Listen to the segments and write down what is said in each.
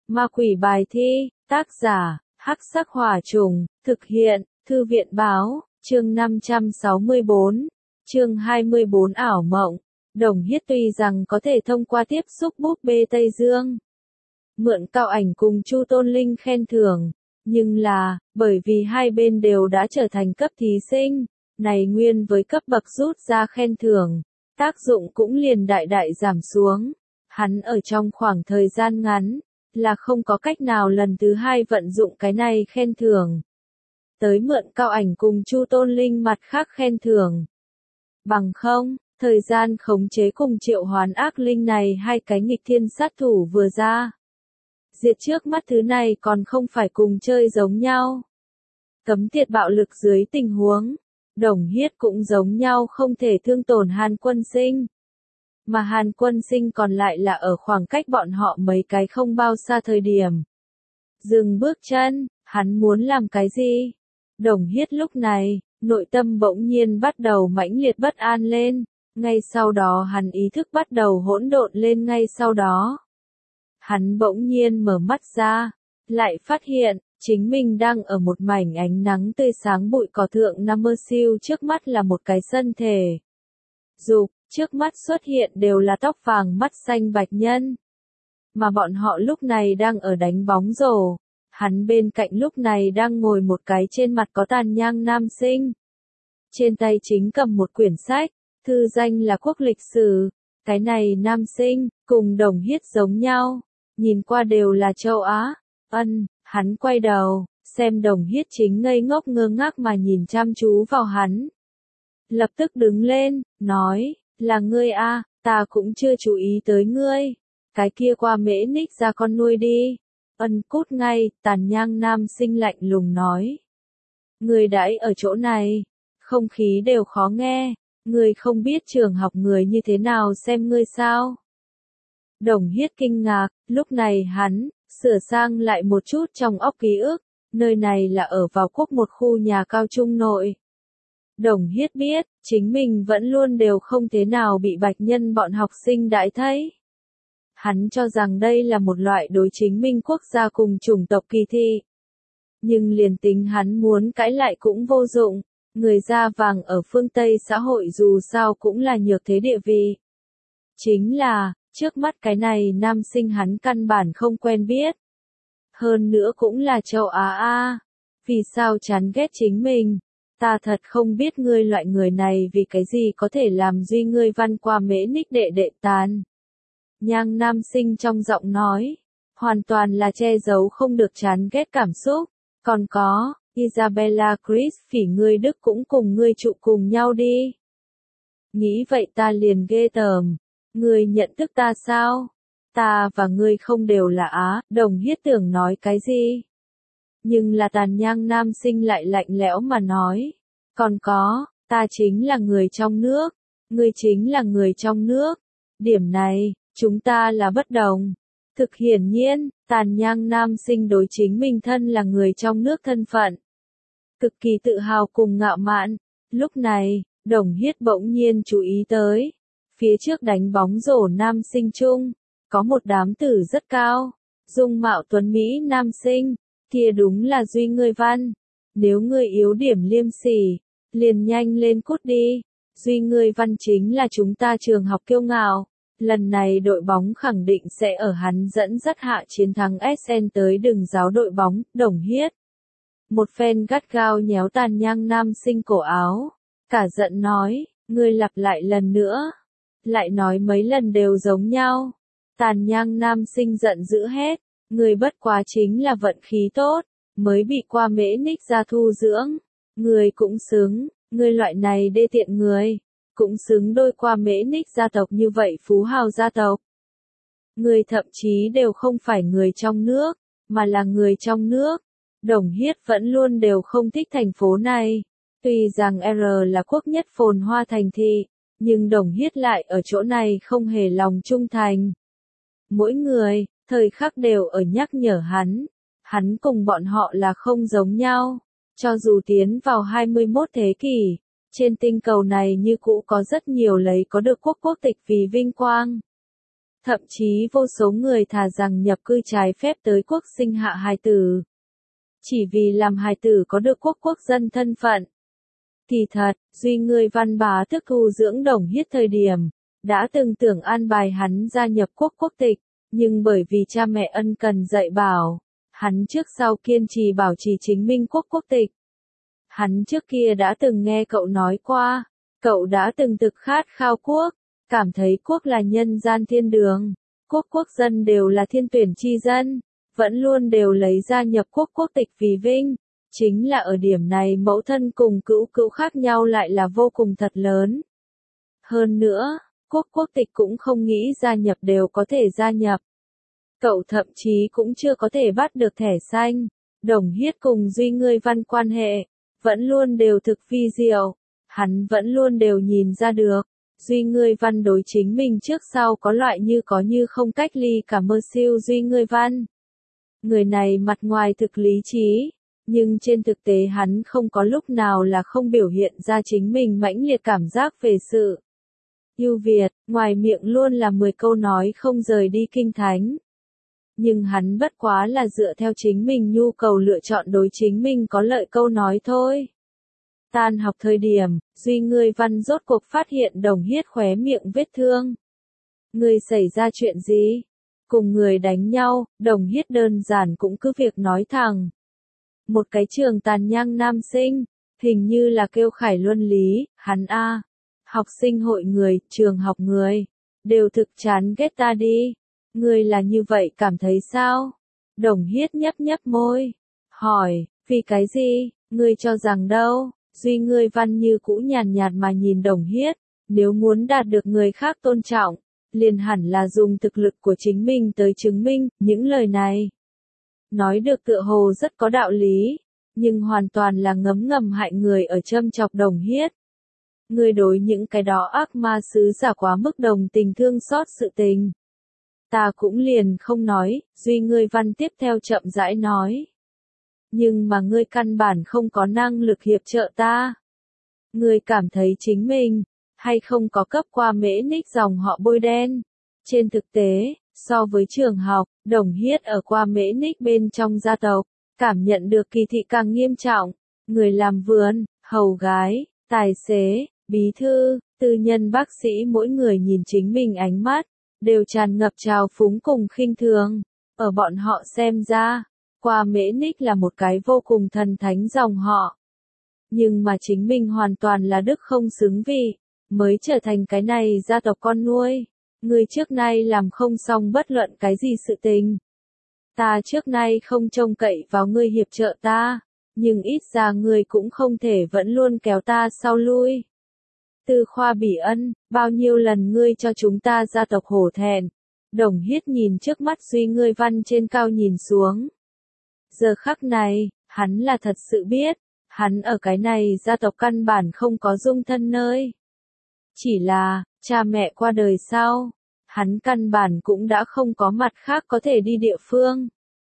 Ma quỷ bài thi, tác giả, Hắc Sắc Hỏa Trùng, thực hiện, Thư viện báo, chương 564, chương 24 ảo mộng. Đồng Hiết tuy rằng có thể thông qua tiếp xúc búp bê Tây Dương, mượn Cao Ảnh cùng Chu Tôn Linh khen thưởng, nhưng là, bởi vì hai bên đều đã trở thành cấp thí sinh, này nguyên với cấp bậc rút ra khen thưởng, tác dụng cũng liền đại đại giảm xuống. Hắn ở trong khoảng thời gian ngắn, là không có cách nào lần thứ hai vận dụng cái này khen thưởng. Tới mượn Cao Ảnh cùng Chu Tôn Linh mặt khác khen thưởng. Bằng không, thời gian khống chế cùng triệu hoán ác linh này hai cái nghịch thiên sát thủ vừa ra. Diệt trước mắt thứ này còn không phải cùng chơi giống nhau. Cấm tiệt bạo lực dưới tình huống, Đồng Hiết cũng giống nhau không thể thương tổn Hàn Quân Sinh. Mà Hàn Quân Sinh còn lại là ở khoảng cách bọn họ mấy cái không bao xa thời điểm. Dừng bước chân, hắn muốn làm cái gì? Đồng Hiết lúc này, nội tâm bỗng nhiên bắt đầu mãnh liệt bất an lên, ngay sau đó hắn ý thức bắt đầu hỗn độn lên ngay sau đó. Hắn bỗng nhiên mở mắt ra, lại phát hiện, chính mình đang ở một mảnh ánh nắng tươi sáng bụi cỏ thượng Nam Mơ Siêu, trước mắt là một cái thân thể. Dục, trước mắt xuất hiện đều là tóc vàng mắt xanh bạch nhân. Mà bọn họ lúc này đang ở đánh bóng rổ. Hắn bên cạnh lúc này đang ngồi một cái trên mặt có tàn nhang nam sinh. Trên tay chính cầm một quyển sách, thư danh là Quốc lịch sử. Cái này nam sinh, cùng Đồng Hiết giống nhau, nhìn qua đều là châu Á. Hắn quay đầu, xem Đồng Hiết chính ngây ngốc ngơ ngác mà nhìn chăm chú vào hắn. Lập tức đứng lên, nói, là ngươi a, ta cũng chưa chú ý tới ngươi. Cái kia qua Mễ Ních ra con nuôi đi. Cút ngay, tàn nhang nam sinh lạnh lùng nói. Ngươi đãi ở chỗ này, không khí đều khó nghe, ngươi không biết trường học người như thế nào xem ngươi sao. Đồng Hiết kinh ngạc, lúc này hắn, sửa sang lại một chút trong óc ký ức, nơi này là ở vào quốc một khu nhà cao trung nội. Đồng Hiết biết, chính mình vẫn luôn đều không thế nào bị bạch nhân bọn học sinh đãi thấy. Hắn cho rằng đây là một loại đối chính minh quốc gia cùng chủng tộc kỳ thị. Nhưng liền tính hắn muốn cãi lại cũng vô dụng, người da vàng ở phương Tây xã hội dù sao cũng là nhược thế địa vị. Chính là, trước mắt cái này nam sinh hắn căn bản không quen biết. Hơn nữa cũng là châu Á a. Vì sao chán ghét chính mình? Ta thật không biết ngươi loại người này vì cái gì có thể làm duy ngươi văn qua Mễ Ních đệ đệ tán. Nhang nam sinh trong giọng nói, hoàn toàn là che giấu không được chán ghét cảm xúc. Còn có, Isabella Chris phỉ ngươi Đức cũng cùng ngươi trụ cùng nhau đi. Nghĩ vậy ta liền ghê tởm. Ngươi nhận thức ta sao? Ta và ngươi không đều là Á. Đồng Hiết tưởng nói cái gì? Nhưng là tàn nhang nam sinh lại lạnh lẽo mà nói. Còn có, ta chính là người trong nước. Ngươi chính là người trong nước. Điểm này, chúng ta là bất đồng. Thực hiển nhiên, tàn nhang nam sinh đối chính mình thân là người trong nước thân phận. Cực kỳ tự hào cùng ngạo mạn. Lúc này, Đồng Hiết bỗng nhiên chú ý tới. Phía trước đánh bóng rổ nam sinh chung, có một đám tử rất cao. Dung mạo tuấn Mỹ nam sinh, kia đúng là duy ngươi văn. Nếu ngươi yếu điểm liêm sỉ, liền nhanh lên cút đi. Duy ngươi văn chính là chúng ta trường học kiêu ngạo. Lần này đội bóng khẳng định sẽ ở hắn dẫn dắt hạ chiến thắng SN tới đường giáo đội bóng. Đồng Hiết. Một phen gắt gao nhéo tàn nhang nam sinh cổ áo. Cả giận nói, ngươi lặp lại lần nữa. Lại nói mấy lần đều giống nhau. Tàn nhang nam sinh giận dữ hét. Ngươi bất quá chính là vận khí tốt, mới bị qua Mễ Ních ra thu dưỡng. Ngươi cũng xứng, ngươi loại này đê tiện người. Cũng xứng đôi qua Mễ Ních gia tộc như vậy phú hào gia tộc. Người thậm chí đều không phải người trong nước, mà là người trong nước. Đồng Hiết vẫn luôn đều không thích thành phố này. Tuy rằng R là quốc nhất phồn hoa thành thị, nhưng Đồng Hiết lại ở chỗ này không hề lòng trung thành. Mỗi người, thời khắc đều ở nhắc nhở hắn. Hắn cùng bọn họ là không giống nhau. Cho dù tiến vào 21 thế kỷ. Trên tinh cầu này như cũ có rất nhiều lấy có được quốc tịch vì vinh quang. Thậm chí vô số người thà rằng nhập cư trái phép tới quốc sinh hạ hài tử. Chỉ vì làm hài tử có được quốc dân thân phận. Kỳ thật, Duy Ngươi Văn bá tước thu dưỡng Đồng Hiết thời điểm, đã từng tưởng an bài hắn gia nhập quốc tịch, nhưng bởi vì cha mẹ ân cần dạy bảo, hắn trước sau kiên trì bảo trì chính minh quốc tịch. Hắn trước kia đã từng nghe cậu nói qua, cậu đã từng thực khát khao quốc, cảm thấy quốc là nhân gian thiên đường, quốc dân đều là thiên tuyển chi dân, vẫn luôn đều lấy gia nhập quốc tịch vì vinh. Chính là ở điểm này mẫu thân cùng cữu khác nhau lại là vô cùng thật lớn. Hơn nữa, quốc tịch cũng không nghĩ gia nhập đều có thể gia nhập. Cậu thậm chí cũng chưa có thể bắt được thẻ xanh. Đồng Hiết cùng Duy Ngươi Văn quan hệ, vẫn luôn đều thực vi diệu. Hắn vẫn luôn đều nhìn ra được. Duy Ngươi Văn đối chính mình trước sau có loại như có như không cách ly cả mơ siêu Duy Ngươi Văn. Người này mặt ngoài thực lý trí, nhưng trên thực tế hắn không có lúc nào là không biểu hiện ra chính mình mãnh liệt cảm giác về sự ưu việt, ngoài miệng luôn là 10 câu nói không rời đi kinh thánh. Nhưng hắn bất quá là dựa theo chính mình nhu cầu lựa chọn đối chính mình có lợi câu nói thôi. Tan học thời điểm, Duy Ngươi Văn rốt cuộc phát hiện Đồng Hiết khóe miệng vết thương. Ngươi xảy ra chuyện gì? Cùng người đánh nhau, Đồng Hiết đơn giản cũng cứ việc nói thẳng. Một cái trường tàn nhang nam sinh, hình như là kêu Khải Luân Lý, hắn a. Học sinh hội người, trường học người, đều thực chán ghét ta đi. Ngươi là như vậy cảm thấy sao? Đồng Hiết nhấp môi, hỏi, vì cái gì, ngươi cho rằng đâu? Duy Ngươi Văn như cũ nhàn nhạt mà nhìn Đồng Hiết, nếu muốn đạt được người khác tôn trọng, liền hẳn là dùng thực lực của chính mình tới chứng minh, những lời này. Nói được tựa hồ rất có đạo lý, nhưng hoàn toàn là ngấm ngầm hại người ở châm chọc Đồng Hiết. Ngươi đối những cái đó ác ma sứ giả quá mức đồng tình thương xót sự tình. Ta cũng liền không nói, Duy Ngươi Văn tiếp theo chậm rãi nói. Nhưng mà ngươi căn bản không có năng lực hiệp trợ ta. Ngươi cảm thấy chính mình, hay không có cấp qua Mễ Ních dòng họ bôi đen. Trên thực tế, so với trường học, Đồng Hiết ở qua Mễ Ních bên trong gia tộc, cảm nhận được kỳ thị càng nghiêm trọng. Người làm vườn, hầu gái, tài xế, bí thư, tư nhân bác sĩ mỗi người nhìn chính mình ánh mắt, đều tràn ngập trào phúng cùng khinh thường. Ở bọn họ xem ra, qua Mễ Ních là một cái vô cùng thần thánh dòng họ. Nhưng mà chính mình hoàn toàn là đức không xứng vị, mới trở thành cái này gia tộc con nuôi. Ngươi trước nay làm không xong bất luận cái gì sự tình. Ta trước nay không trông cậy vào ngươi hiệp trợ ta, nhưng ít ra ngươi cũng không thể vẫn luôn kéo ta sau lui. Tư Khoa Bỉ Ân, bao nhiêu lần ngươi cho chúng ta gia tộc hổ thẹn. Đồng Hiết nhìn trước mắt Duy Ngươi Văn trên cao nhìn xuống. Giờ khắc này, hắn là thật sự biết, hắn ở cái này gia tộc căn bản không có dung thân nơi. Chỉ là, cha mẹ qua đời sau, hắn căn bản cũng đã không có mặt khác có thể đi địa phương.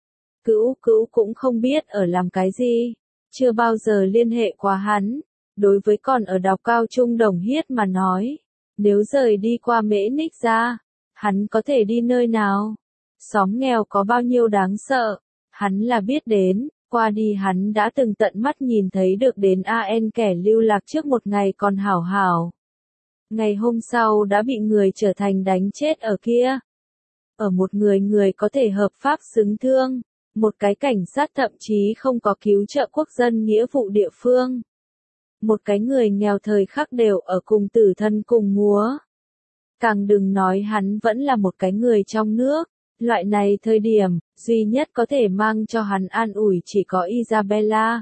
Cữu cũng không biết ở làm cái gì, chưa bao giờ liên hệ qua hắn. Đối với còn ở đọc cao trung Đồng Hiết mà nói, nếu rời đi qua Mễ Ních ra, hắn có thể đi nơi nào? Xóm nghèo có bao nhiêu đáng sợ, hắn là biết đến, qua đi hắn đã từng tận mắt nhìn thấy được đến AN kẻ lưu lạc trước một ngày còn hảo hảo. Ngày hôm sau đã bị người trở thành đánh chết ở kia. Ở một người có thể hợp pháp xứng thương, một cái cảnh sát thậm chí không có cứu trợ quốc dân nghĩa vụ địa phương. Một cái người nghèo thời khắc đều ở cùng tử thân cùng múa. Càng đừng nói hắn vẫn là một cái người trong nước. Loại này thời điểm, duy nhất có thể mang cho hắn an ủi chỉ có Isabella.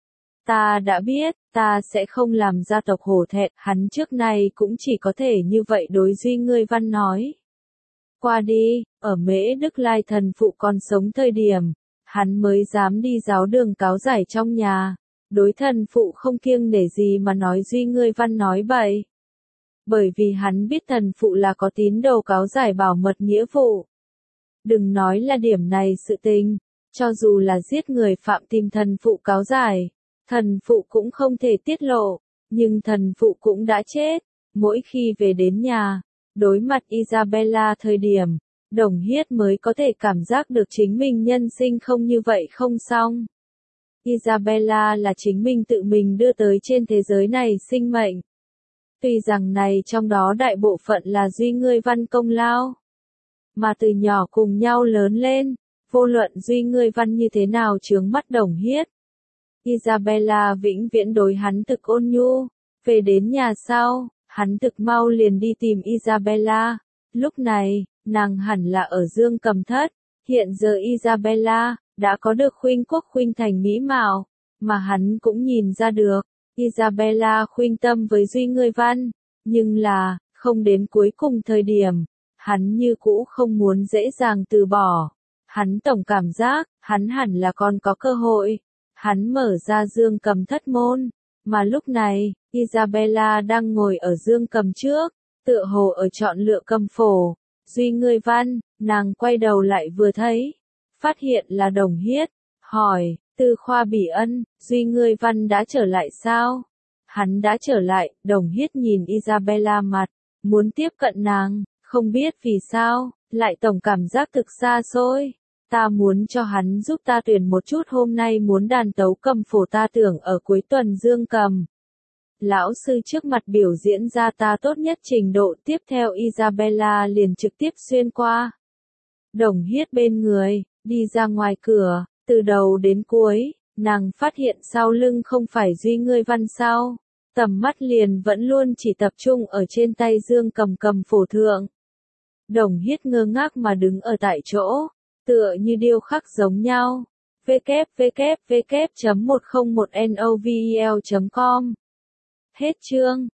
Ta đã biết, ta sẽ không làm gia tộc hổ thẹn, hắn trước nay cũng chỉ có thể như vậy đối Duy Ngươi Văn nói. Qua đi, ở Mễ Đức Lai thần phụ còn sống thời điểm, hắn mới dám đi giáo đường cáo giải trong nhà. Đối thần phụ không kiêng nể gì mà nói Duy Ngươi Văn nói bậy. Bởi vì hắn biết thần phụ là có tín đồ cáo giải bảo mật nghĩa vụ. Đừng nói là điểm này sự tình, cho dù là giết người phạm tìm thần phụ cáo giải, thần phụ cũng không thể tiết lộ, nhưng thần phụ cũng đã chết. Mỗi khi về đến nhà, đối mặt Isabella thời điểm, Đồng Hiết mới có thể cảm giác được chính mình nhân sinh không như vậy không xong. Isabella là chính mình tự mình đưa tới trên thế giới này sinh mệnh. Tuy rằng này trong đó đại bộ phận là Duy Ngươi Văn công lao. Mà từ nhỏ cùng nhau lớn lên, vô luận Duy Ngươi Văn như thế nào chướng mắt Đồng Hiết. Isabella vĩnh viễn đối hắn thực ôn nhu. Về đến nhà sau, hắn thực mau liền đi tìm Isabella. Lúc này, nàng hẳn là ở Dương Cầm thất. Hiện giờ Isabella đã có được khuynh quốc khuynh thành mỹ mạo, mà hắn cũng nhìn ra được. Isabella khuynh tâm với Duy Ngươi Văn, nhưng là, không đến cuối cùng thời điểm, hắn như cũ không muốn dễ dàng từ bỏ. Hắn tổng cảm giác, hắn hẳn là còn có cơ hội. Hắn mở ra Dương Cầm thất môn, mà lúc này, Isabella đang ngồi ở Dương Cầm trước, tựa hồ ở chọn lựa cầm phổ. Duy Ngươi Văn, nàng quay đầu lại vừa thấy, phát hiện là Đồng Hiết, hỏi, Tư Khoa Bỉ Ân, Duy Ngươi Văn đã trở lại sao? Hắn đã trở lại. Đồng Hiết nhìn Isabella mặt, muốn tiếp cận nàng, không biết vì sao, lại tổng cảm giác thực xa xôi. Ta muốn cho hắn giúp ta tuyển một chút, hôm nay muốn đàn tấu cầm phổ, ta tưởng ở cuối tuần Dương Cầm. Lão sư trước mặt biểu diễn ra ta tốt nhất trình độ, tiếp theo Isabella liền trực tiếp xuyên qua Đồng Hiết bên người, đi ra ngoài cửa, từ đầu đến cuối, nàng phát hiện sau lưng không phải Duy Ngươi Văn sao, tầm mắt liền vẫn luôn chỉ tập trung ở trên tay Dương Cầm cầm phổ thượng. Đồng Hiết ngơ ngác mà đứng ở tại chỗ, tựa như điêu khắc giống nhau. www.101novel.com Hết chương.